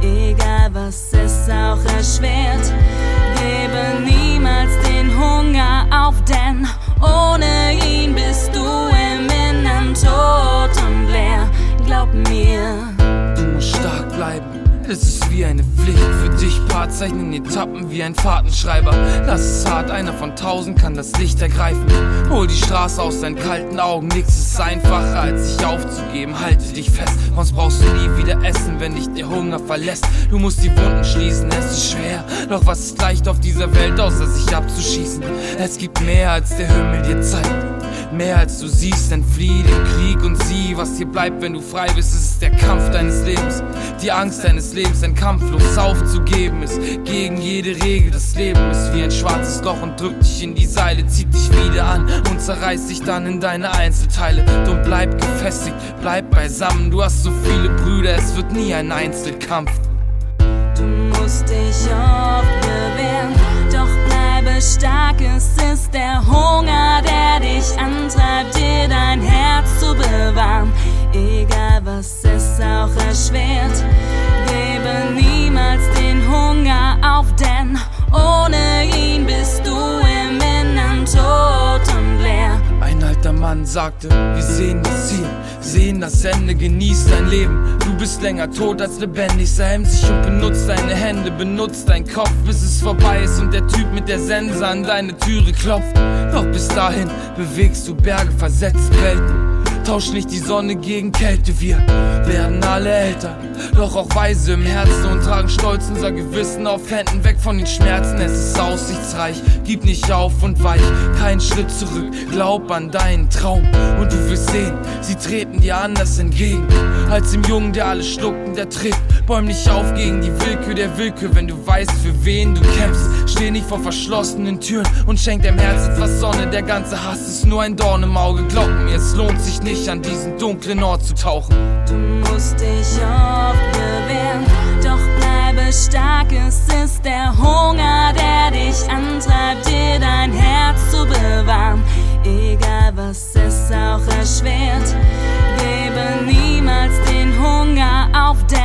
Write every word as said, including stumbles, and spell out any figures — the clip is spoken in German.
egal was es auch erschwert. Gebe niemals den Hunger auf, denn ohne ihn bist du im Innern tot und leer. Glaub mir, du musst stark bleiben. Es ist wie eine Pflicht für dich, Part zeichnen Etappen wie ein Fahrtenschreiber. Lass es hart, einer von tausend kann das Licht ergreifen. Hol die Straße aus deinen kalten Augen, nichts ist einfacher als sich aufzugeben. Halte dich fest, sonst brauchst du nie wieder Essen, wenn dich der Hunger verlässt. Du musst die Wunden schließen, es ist schwer, doch was ist leicht auf dieser Welt, außer sich abzuschießen? Es gibt mehr als der Himmel dir zeigt, mehr als du siehst, entflieh den Krieg und sieh, was dir bleibt, wenn du frei bist. Es ist der Kampf deines Lebens, die Angst deines Lebens, ein kampflos aufzugeben ist gegen jede Regel. Das Leben ist wie ein schwarzes Loch und drückt dich in die Seile, zieht dich wieder an und zerreißt dich dann in deine Einzelteile. Drum bleib gefestigt, bleib beisammen, du hast so viele Brüder, es wird nie ein Einzelkampf. du musst dich oft bewähren, doch bleibe stark, es ist der Hunger, der dich antreibt, dir dein Herz zu bewahren. Egal was es auch erschwert, gebe niemals den Hunger auf, denn ohne ihn bist du im Innern tot und leer. Ein alter Mann sagte, wir sehen das Ziel, sehen das Ende, genieß dein Leben. Du bist länger tot als lebendig, sei emsig und benutzt deine Hände, benutzt deinen Kopf, bis es vorbei ist und der Typ mit der Sense an deine Türe klopft. Doch bis dahin bewegst du Berge, versetzt Welten. Tausch nicht die Sonne gegen Kälte, wir werden alle älter, doch auch weise im Herzen und tragen stolz unser Gewissen auf Händen, weg von den Schmerzen. Es ist aussichtsreich, gib nicht auf und weich, kein Schritt zurück, glaub an deinen Traum und du wirst sehen, sie treten dir anders entgegen, als dem Jungen, der alles schluckt und der trägt. Bäum nicht auf gegen die Willkür der Willkür, wenn du weißt, für wen du kämpfst. Steh nicht vor verschlossenen Türen und schenk deinem Herz etwas Sonne, der ganze Hass ist nur ein Dorn im Auge. Glaub mir, es lohnt sich nicht, an diesen dunklen Ort zu tauchen. Du musst dich oft bewähren, doch bleibe stark, es ist der Hunger, der dich antreibt, dir dein Herz zu bewahren. Egal was es auch erschwert, gebe niemals den Hunger auf, denn